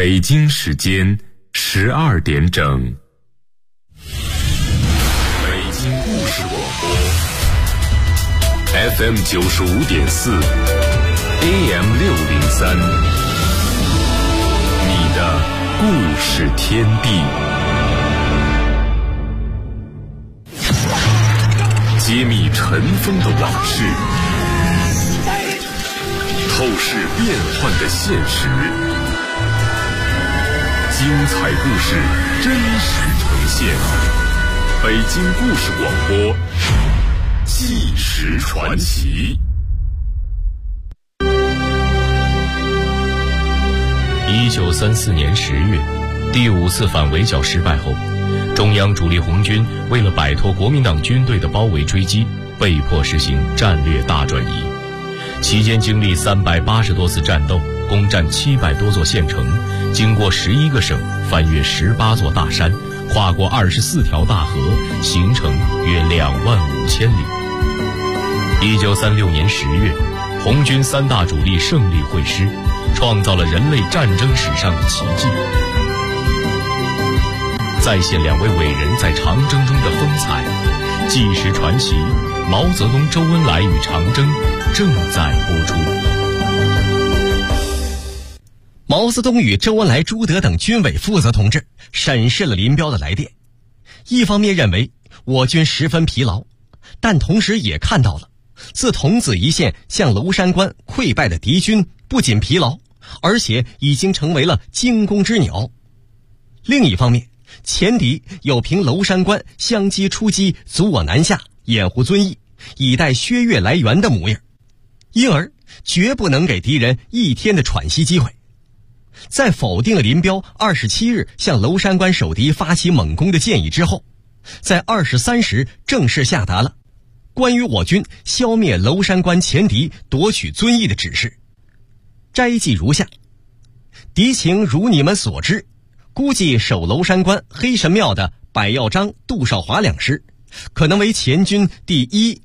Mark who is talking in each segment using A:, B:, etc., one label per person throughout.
A: 北京时间12点整。北京故事广播 FM 95.4 AM 603，你的故事天地。揭秘尘封的往事，透视变幻的现实，精彩故事真实呈现。北京故事广播，纪实传奇。
B: 1934年10月，第5次反围剿失败后，中央主力红军为了摆脱国民党军队的包围追击，被迫实行战略大转移。期间经历380多次战斗，攻占700多座县城，经过11个省，翻越18座大山，跨过24条大河，行程约25000里。1936年10月，红军3大主力胜利会师，创造了人类战争史上的奇迹。再现2位伟人在长征中的风采，纪实传奇毛泽东、周恩来与长征正在播出。
C: 毛泽东与周恩来、朱德等军委负责同志审视了林彪的来电，一方面认为我军十分疲劳，但同时也看到了自桐梓一线向娄山关溃败的敌军不仅疲劳，而且已经成为了惊弓之鸟。另一方面，前敌有凭娄山关相机出击，阻我南下，掩护遵义，以待薛岳来援的模样，因而绝不能给敌人一天的喘息机会。在否定了林彪27日向娄山关守敌发起猛攻的建议之后，在23时正式下达了关于我军消灭娄山关前敌夺取遵义的指示。摘记如下：敌情如你们所知，估计守娄山关、黑神庙的柏耀章、杜少华2师，可能为前军第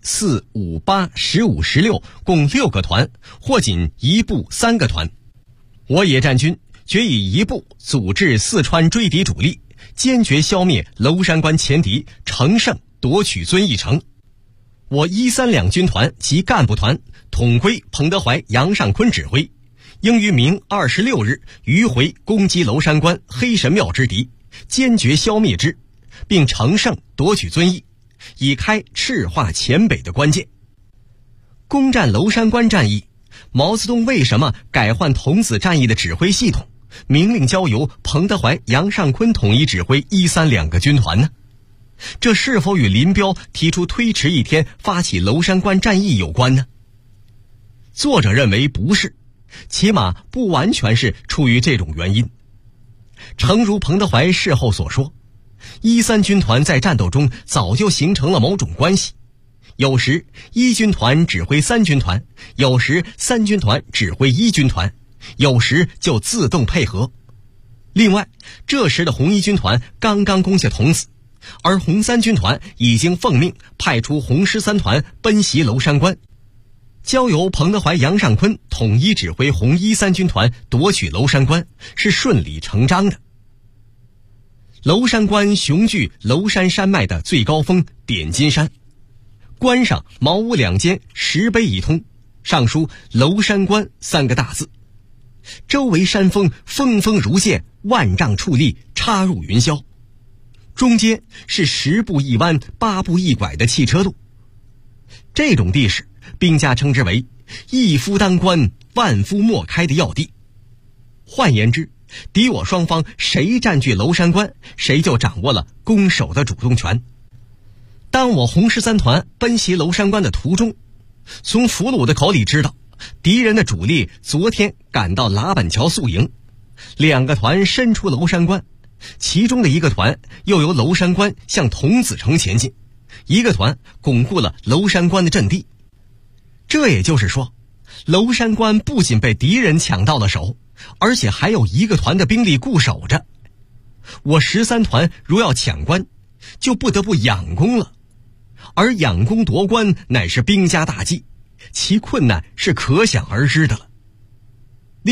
C: 1、4、5、8、15、16共6个团，或仅1部3个团。我野战军决以1部组织四川追敌主力，坚决消灭娄山关前敌，乘胜夺取遵义城。我1、3两军团及干部团统归彭德怀、杨尚昆指挥，应于明26日迂回攻击娄山关、黑神庙之敌，坚决消灭之，并乘胜夺取遵义，以开赤化黔北的关键。攻占娄山关战役，毛泽东为什么改换桐梓战役的指挥系统，明令交由彭德怀、杨尚昆统一指挥1、3两个军团呢？这是否与林彪提出推迟1天发起娄山关战役有关呢？作者认为不是，起码不完全是出于这种原因。诚如彭德怀事后所说，1、3军团在战斗中早就形成了某种关系，有时1军团指挥3军团，有时3军团指挥1军团，有时就自动配合。另外，这时的红1军团刚刚攻下桐梓，而红3军团已经奉命派出红13团奔袭娄山关，交由彭德怀、杨尚昆统一指挥红1、3军团夺取娄山关，是顺理成章的。娄山关雄踞娄山山脉的最高峰点金山，关上茅屋2间，石碑一通，上书娄山关3个大字，周围山峰峰峰如剑，万丈矗立，插入云霄，中间是10步一弯8步一拐的汽车路。这种地势兵家称之为一夫当关，万夫莫开的要地。换言之，敌我双方谁占据娄山关，谁就掌握了攻守的主动权。当我红13团奔袭娄山关的途中，从俘虏的口里知道，敌人的主力昨天赶到喇板桥宿营，2个团伸出娄山关，其中的1个团又由娄山关向桐梓城前进，1个团巩固了娄山关的阵地。这也就是说，娄山关不仅被敌人抢到了手，而且还有1个团的兵力固守着。我13团如要抢关，就不得不仰攻了，而仰攻夺关乃是兵家大忌，其困难是可想而知的了。另外，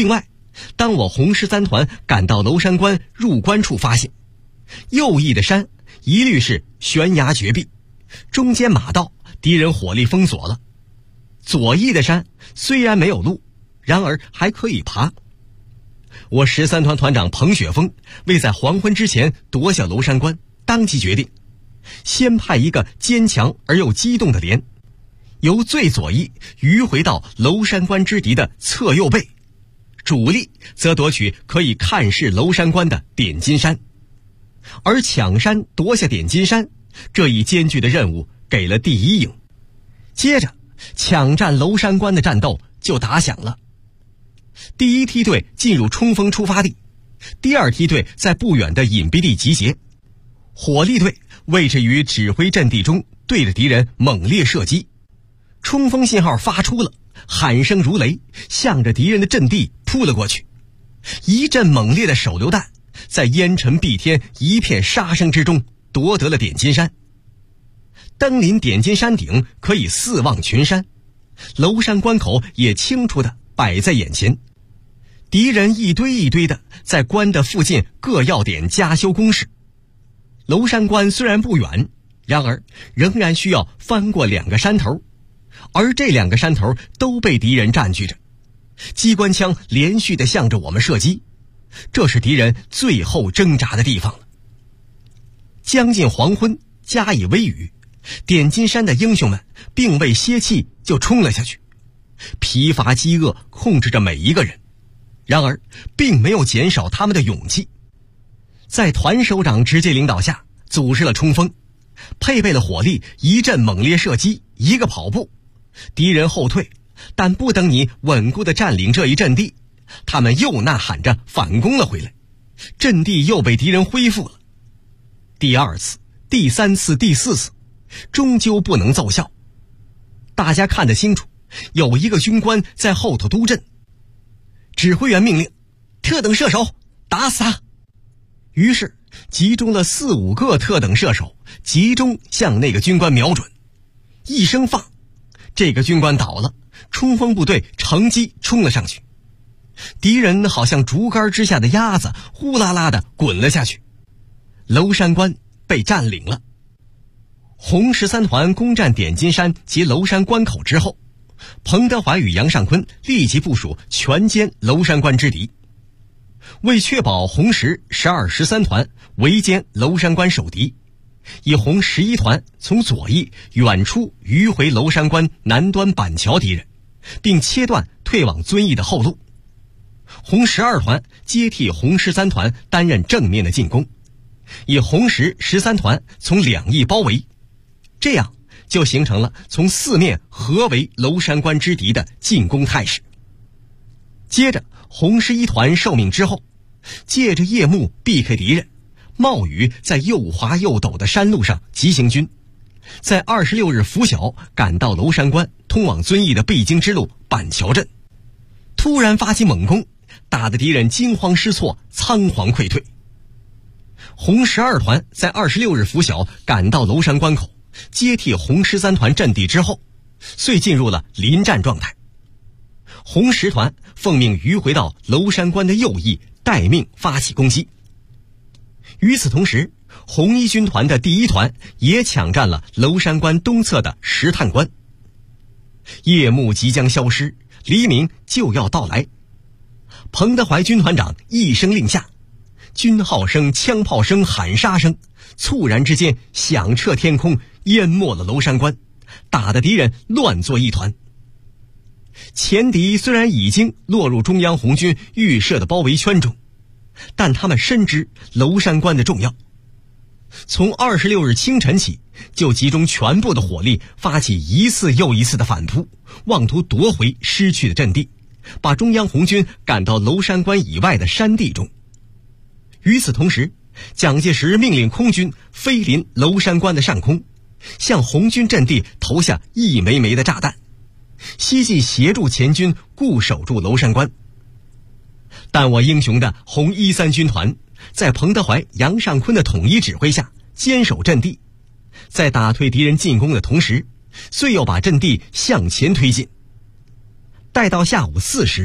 C: 当我红13团赶到娄山关入关处，发现右翼的山一律是悬崖绝壁，中间马道敌人火力封锁了，左翼的山虽然没有路，然而还可以爬。我13团团长彭雪峰为在黄昏之前夺下娄山关，当即决定先派一个坚强而又机动的连，由最左翼迂回到娄山关之敌的侧右背，主力则夺取可以看视娄山关的点金山。而抢山夺下点金山这一艰巨的任务给了第一营，接着抢占娄山关的战斗就打响了。第一梯队进入冲锋出发地，第二梯队在不远的隐蔽地集结，火力队位置于指挥阵地中，对着敌人猛烈射击。冲锋信号发出了，喊声如雷，向着敌人的阵地扑了过去。一阵猛烈的手榴弹在烟尘蔽天一片杀声之中夺得了点金山。登临点金山顶可以四望群山，娄山关口也清楚地摆在眼前，敌人一堆一堆的在关的附近各要点加修工事。娄山关虽然不远，然而仍然需要翻过2个山头，而这2个山头都被敌人占据着，机关枪连续地向着我们射击，这是敌人最后挣扎的地方了。将近黄昏，加以微雨，点金山的英雄们并未歇气就冲了下去，疲乏饥饿控制着每一个人，然而并没有减少他们的勇气。在团首长直接领导下组织了冲锋，配备了火力，一阵猛烈射击，一个跑步，敌人后退，但不等你稳固地占领这一阵地，他们又呐喊着反攻了回来，阵地又被敌人恢复了。第2次、第3次、第4次终究不能奏效。大家看得清楚，有一个军官在后头督阵，指挥员命令特等射手打死他。于是集中了4、5个特等射手，集中向那个军官瞄准，一声放，这个军官倒了，冲锋部队乘机冲了上去，敌人好像竹竿之下的鸭子，呼啦啦地滚了下去，娄山关被占领了。红13团攻占点金山及娄山关口之后，彭德怀与杨尚昆立即部署全歼娄山关之敌。为确保红10、12、13团围歼娄山关守敌，以红11团从左翼远处迂回娄山关南端板桥敌人，并切断退往遵义的后路。红12团接替红13团担任正面的进攻，以红10、13团从2翼包围，这样就形成了从4面合围娄山关之敌的进攻态势。接着红11团受命之后，借着夜幕避开敌人，冒雨在又滑又陡的山路上急行军，在26日拂晓赶到娄山关通往遵义的必经之路板桥镇，突然发起猛攻，打得敌人惊慌失措，仓皇溃退。红12团在26日拂晓赶到娄山关口，接替红13团阵地之后，遂进入了临战状态。红10团奉命迂回到娄山关的右翼，待命发起攻击。与此同时，红一军团的第1团也抢占了娄山关东侧的石炭关。夜幕即将消失，黎明就要到来。彭德怀军团长一声令下，军号声、枪炮声、喊杀声猝然之间响彻天空，淹没了娄山关，打得敌人乱作一团。前敌虽然已经落入中央红军预设的包围圈中，但他们深知娄山关的重要，从26日清晨起就集中全部的火力发起一次又一次的反扑，妄图夺回失去的阵地，把中央红军赶到娄山关以外的山地中。与此同时，蒋介石命令空军飞临娄山关的上空，向红军阵地投下一枚枚的炸弹，希冀协助前军固守住娄山关。但我英雄的红13军团在彭德怀、杨尚昆的统一指挥下坚守阵地，在打退敌人进攻的同时，遂又把阵地向前推进。待到下午4时，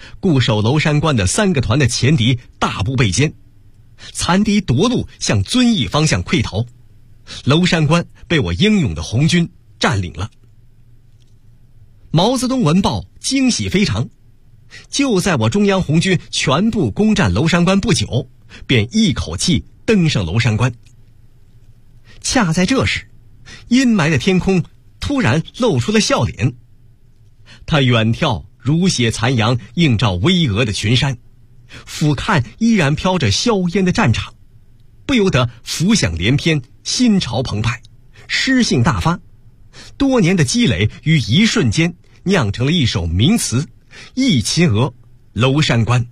C: 固守娄山关的3个团的前敌大部被歼，残敌夺路向遵义方向溃逃，娄山关被我英勇的红军占领了。毛泽东闻报惊喜非常，就在我中央红军全部攻占娄山关不久，便一口气登上娄山关。恰在这时，阴霾的天空突然露出了笑脸，他远眺如血残阳映照巍峨的群山，俯瞰依然飘着硝烟的战场，不由得浮想联翩，心潮澎湃，诗兴大发。多年的积累于一瞬间酿成了一首名词《忆秦娥娄山关》。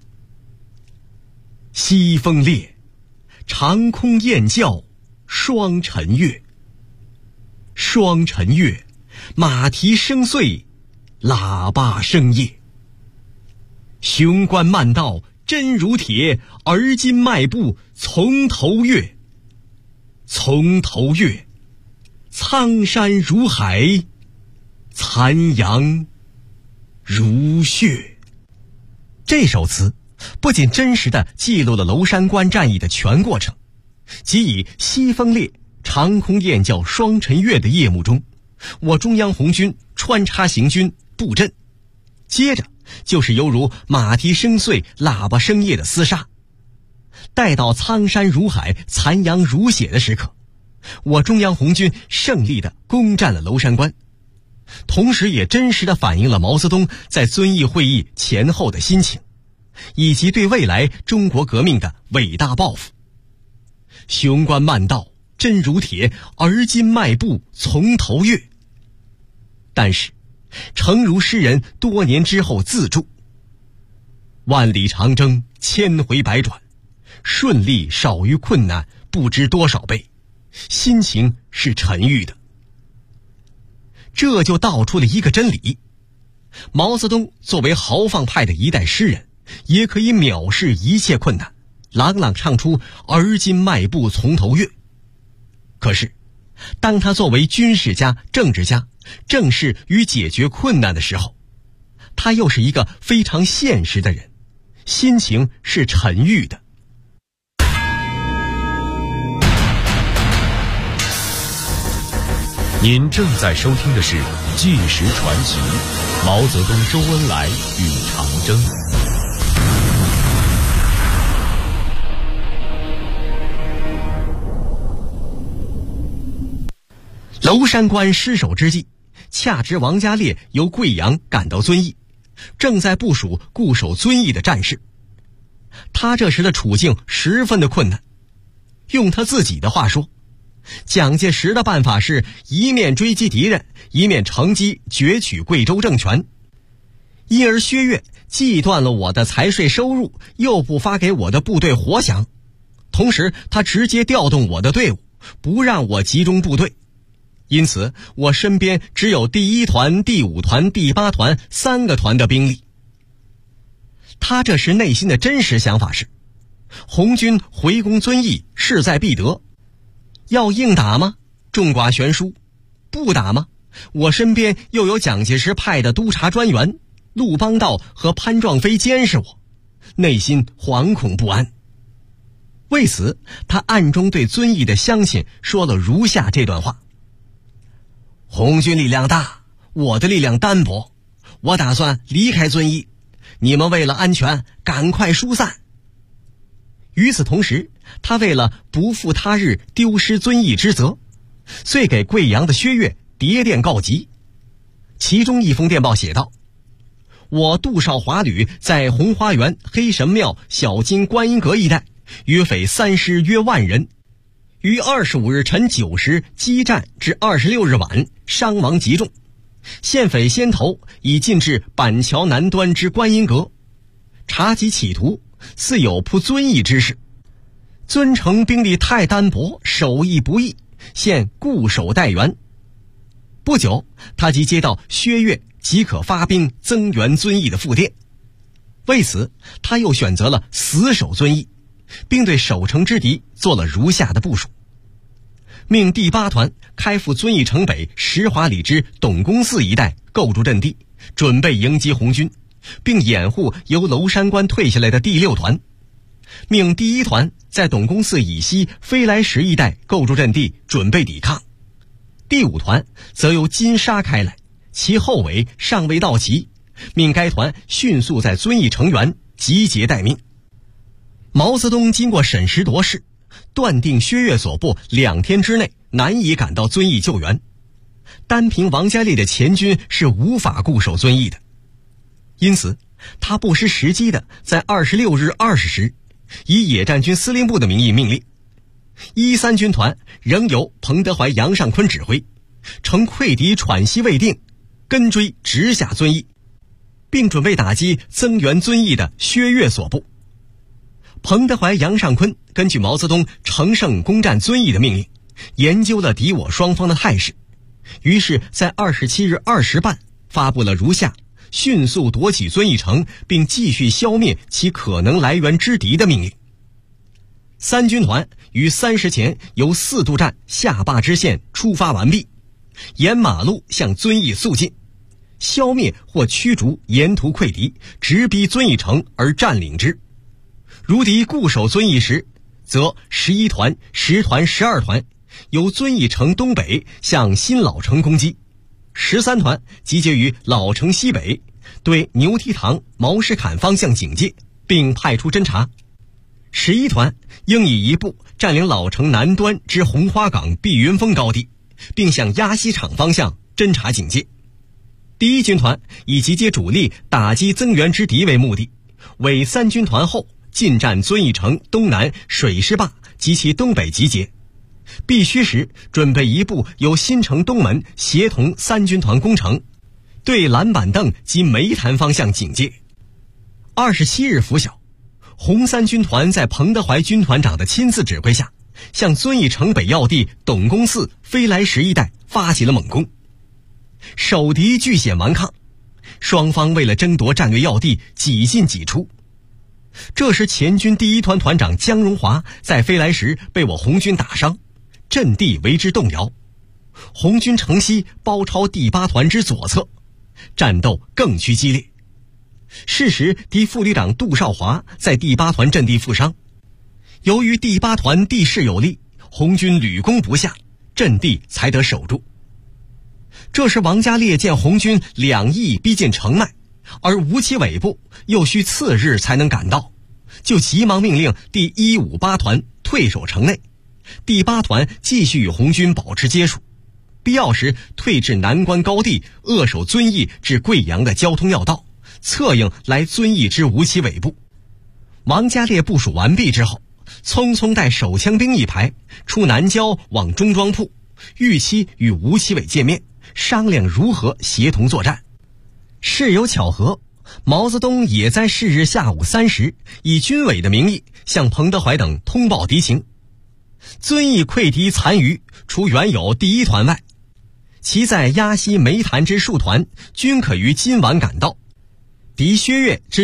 C: 西风烈，长空雁叫双晨月。双晨月，马蹄声碎，喇叭声夜。雄关漫道真如铁，而今迈步从头越。从头越，苍山如海，残阳如血。这首词不仅真实地记录了娄山关战役的全过程，即以西风烈，长空雁叫双晨月的夜幕中，我中央红军穿插行军布阵，接着就是犹如马蹄声碎，喇叭声夜的厮杀。待到苍山如海，残阳如血的时刻，我中央红军胜利地攻占了娄山关，同时也真实地反映了毛泽东在遵义会议前后的心情，以及对未来中国革命的伟大抱负。雄关漫道真如铁，而今迈步从头越。但是诚如诗人多年之后自注：万里长征千回百转，顺利少于困难不知多少倍，心情是沉郁的。这就道出了一个真理：毛泽东作为豪放派的一代诗人，也可以藐视一切困难，朗朗唱出而今迈步从头越。可是当他作为军事家、政治家正视与解决困难的时候，他又是一个非常现实的人，心情是沉郁的。
B: 您正在收听的是《纪实传奇》，毛泽东、周恩来与长征。
C: 娄山关失守之际，恰值王家烈由贵阳赶到遵义，正在部署固守遵义的战事。他这时的处境十分的困难，用他自己的话说，蒋介石的办法是一面追击敌人，一面乘机攫取贵州政权。因而薛岳既断了我的财税收入，又不发给我的部队活饷，同时他直接调动我的队伍，不让我集中部队。因此我身边只有第1团、第5团、第8团3个团的兵力。他这时内心的真实想法是，红军回攻遵义势在必得，要硬打吗？众寡悬殊。不打吗？我身边又有蒋介石派的督察专员陆邦道和潘壮飞监视我，内心惶恐不安。为此他暗中对遵义的乡亲说了如下这段话：红军力量大，我的力量单薄，我打算离开遵义，你们为了安全赶快疏散。与此同时，他为了不负他日丢失遵义之责，遂给贵阳的薛岳谍电告急。其中一封电报写道：我杜少华旅在红花园、黑神庙、小金观音阁一带，约匪3师约万人，于25日晨9时激战至26日晚，伤亡极重。现匪先头已进至板桥南端之观音阁，查及企图，似有扑遵义之势。遵城兵力太单薄，守义不易，现固守待援。不久，他即接到薛岳即可发兵增援遵义的复电。为此，他又选择了死守遵义，并对守城之敌做了如下的部署：命第8团开赴遵义城北石华里之董公寺一带构筑阵地，准备迎击红军， 并掩护由娄山关退下来的第6团，命第1团在董公寺以西飞来石一带构筑阵地，准备抵抗。第5团则由金沙开来，其后尾尚未到齐，命该团迅速在遵义成员集结待命。毛泽东经过审时度势，断定薛岳所部2天之内难以赶到遵义救援，单凭王家烈的前军是无法固守遵义的。因此他不失时机的在26日20时以野战军司令部的名义命令13军团仍由彭德怀、杨尚昆指挥，乘溃敌喘息未定，跟追直下遵义，并准备打击增援遵义的薛岳所部。彭德怀、杨尚昆根据毛泽东乘胜攻占遵义的命令，研究了敌我双方的态势，于是在27日2时半发布了如下迅速夺取遵义城并继续消灭其可能来源之敌的命令。3军团于3时前由4渡站下坝支线出发完毕，沿马路向遵义速进，消灭或驱逐沿途溃敌，直逼遵义城而占领之。如敌固守遵义时，则11团、10团、12团由遵义城东北向新老城攻击，13团集结于老城西北，对牛蹄塘、毛石坎方向警戒，并派出侦察。11团应以一部占领老城南端之红花岗碧云峰高地，并向鸭溪场方向侦察警戒。第1军团以集结主力打击增援之敌为目的，为3军团后进占遵义城东南水师坝及其东北集结，必须时准备一部由新城东门协同3军团攻城，对蓝板凳及梅潭方向警戒。27日拂晓，红3军团在彭德怀军团长的亲自指挥下，向遵义城北要地董公寺、飞来石一带发起了猛攻。守敌据险顽抗，双方为了争夺战略要地几进几出。这时前军第1团团长江荣华在飞来石被我红军打伤，阵地为之动摇，红军乘隙包抄第8团之左侧，战斗更趋激烈。是时敌副旅长杜少华在第8团阵地负伤，由于第8团地势有利，红军屡攻不下，阵地才得守住。这时王家烈见红军2翼逼近城脉，而吴起尾部又需次日才能赶到，就急忙命令第158团退守城内，第8团继续与红军保持接触，必要时退至南关高地，扼守遵义至贵阳的交通要道，策应来遵义之吴起尾部。王家烈部署完毕之后，匆匆带手枪兵一排出南郊往中庄铺，预期与吴起伟见面，商量如何协同作战。事有巧合，毛泽东也在是日下午3时以军委的名义向彭德怀等通报敌情。遵义溃敌残余除原有第1团外，其在鸭溪梅潭之数团均可于今晚赶到，敌薛岳之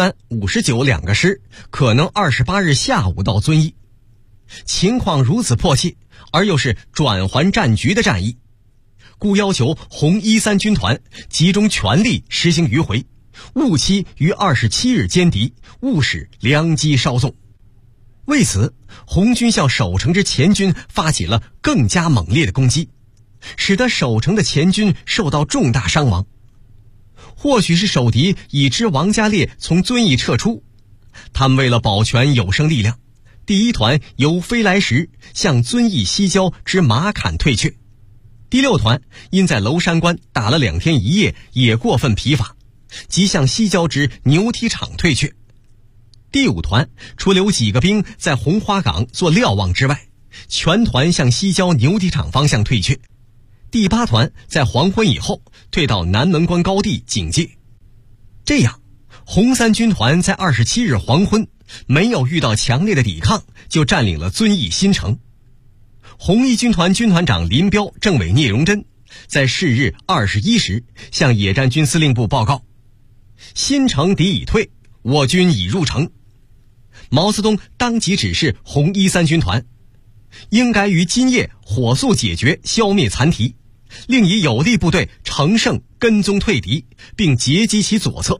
C: 93、59两个师可能28日下午到遵义。情况如此迫切，而又是转还战局的战役，故要求红13军团集中全力实行迂回，务期于27日歼敌，务使良机稍纵。为此，红军向守城之前军发起了更加猛烈的攻击，使得守城的前军受到重大伤亡。或许是守敌已知王家烈从遵义撤出，他们为了保全有生力量，第1团由飞来石向遵义西郊之马坎退却，第6团因在娄山关打了2天1夜，也过分疲乏，即向西郊之牛蹄场退却。第5团除留几个兵在红花岗做瞭望之外，全团向西郊牛蹄场方向退却。第8团在黄昏以后退到南门关高地警戒。这样，红3军团在27日黄昏没有遇到强烈的抵抗，就占领了遵义新城。红1军团军团长林彪、政委聂荣臻在是日21时向野战军司令部报告：新城敌已退，我军已入城。毛泽东当即指示红13军团应该于今夜火速解决消灭残敌，另以有力部队乘胜跟踪退敌，并截击其左侧，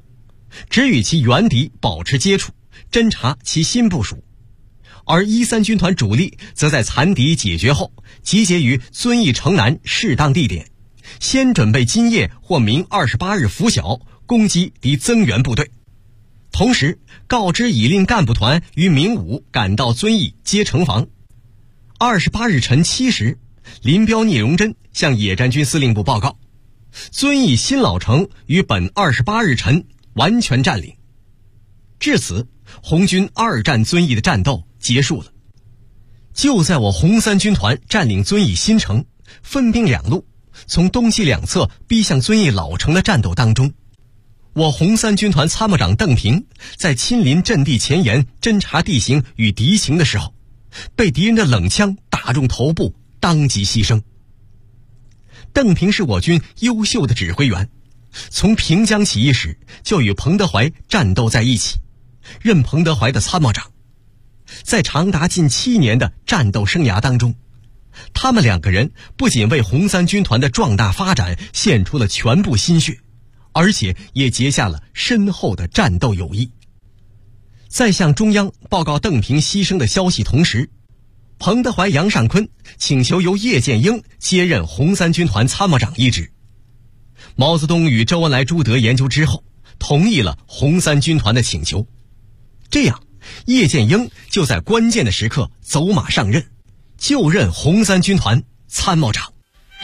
C: 只与其原敌保持接触，侦察其新部署。而13军团主力则在残敌解决后，集结于遵义城南适当地点，先准备今夜或明28日拂晓攻击敌增援部队，同时告知已令干部团于明午赶到遵义接城防。28日晨7时，林彪、聂荣臻向野战军司令部报告，遵义新老城于本28日晨完全占领。至此，红军2战遵义的战斗结束了。就在我红三军团占领遵义新城，分兵两路，从东西两侧逼向遵义老城的战斗当中，我红三军团参谋长邓平在亲临阵地前沿侦察地形与敌情的时候，被敌人的冷枪打中头部，当即牺牲。邓平是我军优秀的指挥员，从平江起义时就与彭德怀战斗在一起，任彭德怀的参谋长。在长达近7年的战斗生涯当中，他们2个人不仅为红三军团的壮大发展献出了全部心血，而且也结下了深厚的战斗友谊。在向中央报告邓平牺牲的消息同时，彭德怀、杨尚昆请求由叶剑英接任红三军团参谋长一职。毛泽东与周恩来、朱德研究之后，同意了红三军团的请求。这样，叶剑英就在关键的时刻走马上任，就任红三军团参谋长。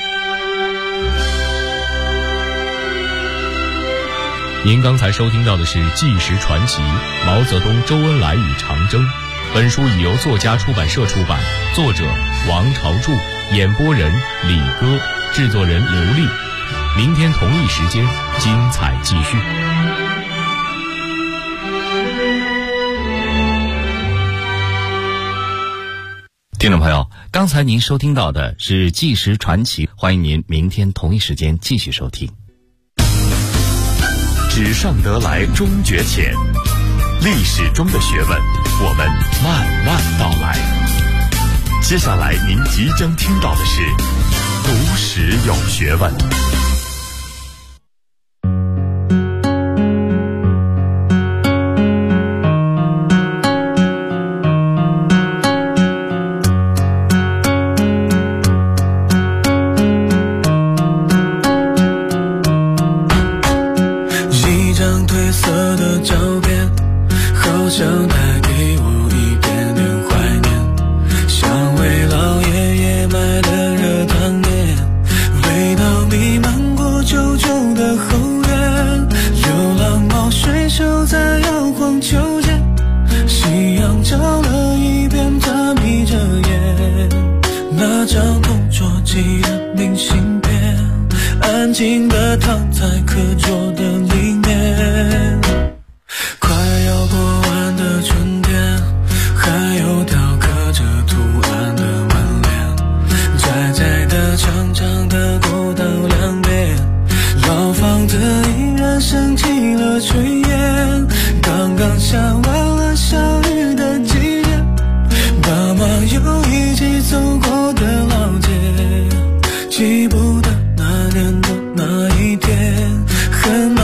B: 您刚才收听到的是《纪实传奇：毛泽东、周恩来与长征》。本书已由作家出版社出版，作者王朝柱，演播人李歌，制作人刘丽。明天同一时间，精彩继续。
D: 听众朋友，刚才您收听到的是《纪实传奇》，欢迎您明天同一时间继续收听。
A: 纸上得来终觉浅，历史中的学问，我们慢慢道来。接下来您即将听到的是读史有学问。
E: 记不得那年的那一天，很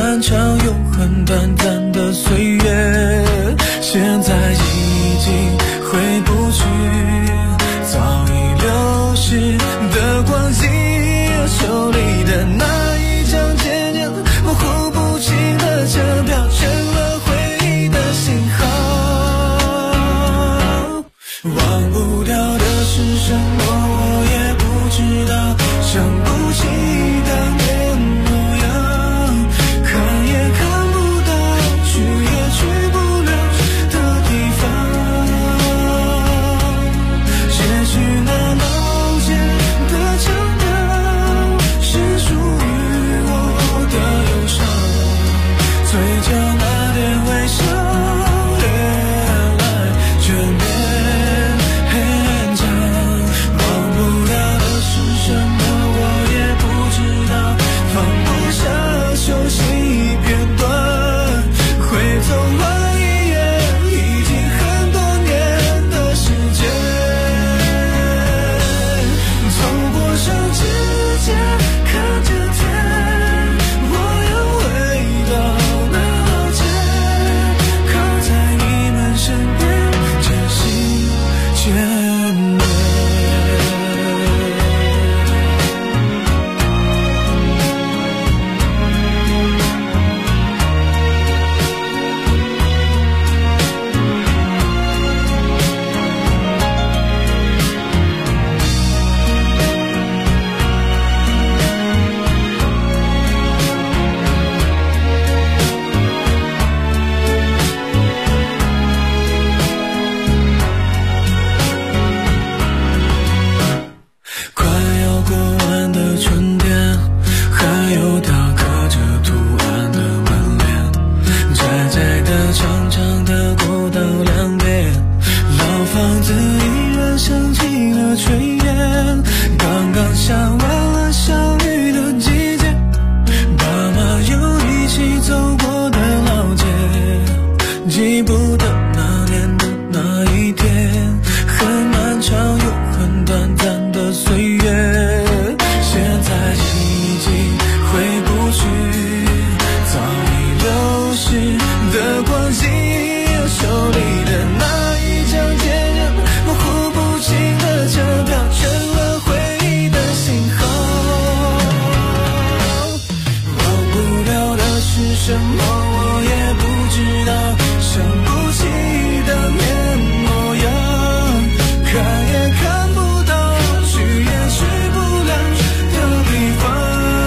E: 什么我也不知道，想不起的面模样，看也看不到，去也去不了的地方。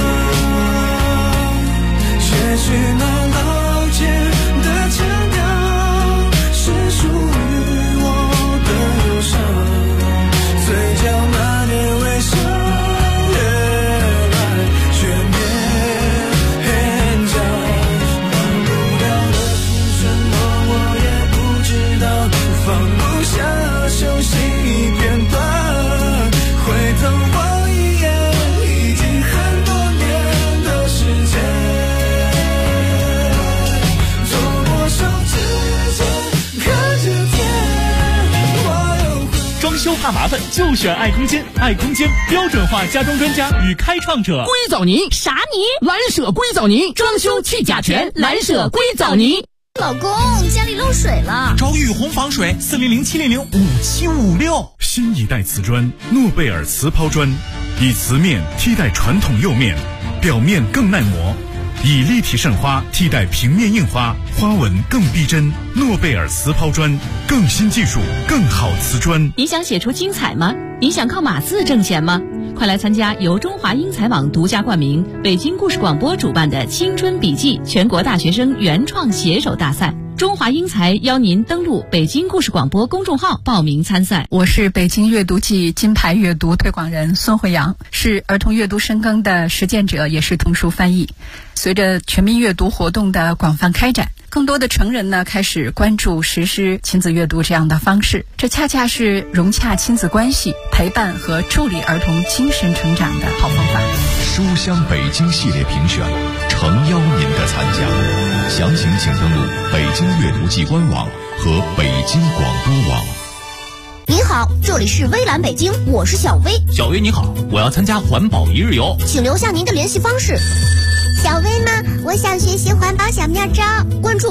E: 也许那老街的腔调是属于我的忧伤，嘴角那点微笑越来越勉强，忘不了的是什么我也不知道，放不下熟悉片段，回头望一眼已经很多年的时间。
F: 装修怕麻烦就选爱空间，爱空间标准化家装专家与开创者。
G: 硅藻泥啥泥？蓝舍硅藻泥，装修去甲醛，蓝舍硅藻泥。
H: 老公，家里漏水了，
F: 找雨虹防水，400-700-5756。
I: 新一代瓷砖诺贝尔瓷抛砖，以瓷面替代传统釉面，表面更耐磨，以立体渗花替代平面印花，花纹更逼真。诺贝尔瓷抛砖，更新技术，更好瓷砖。
J: 你想写出精彩吗？你想靠码字挣钱吗？快来参加由中华英才网独家冠名、北京故事广播主办的青春笔记全国大学生原创写手大赛。中华英才邀您登录北京故事广播公众号报名参赛。
K: 我是北京阅读季金牌阅读推广人孙慧阳，是儿童阅读深耕的实践者，也是童书翻译。随着全民阅读活动的广泛开展，更多的成人呢开始关注实施亲子阅读这样的方式，这恰恰是融洽亲子关系、陪伴和助力儿童精神成长的好方法。
A: 书香北京系列评选诚邀您的参加，详情请登录北京阅读季官网和北京广播网。
H: 您好，这里是微蓝北京，我是小薇。
F: 小薇你好，我要参加环保一日游，
H: 请留下您的联系方式。
L: 小薇吗？我想学习环保小妙招，
H: 关注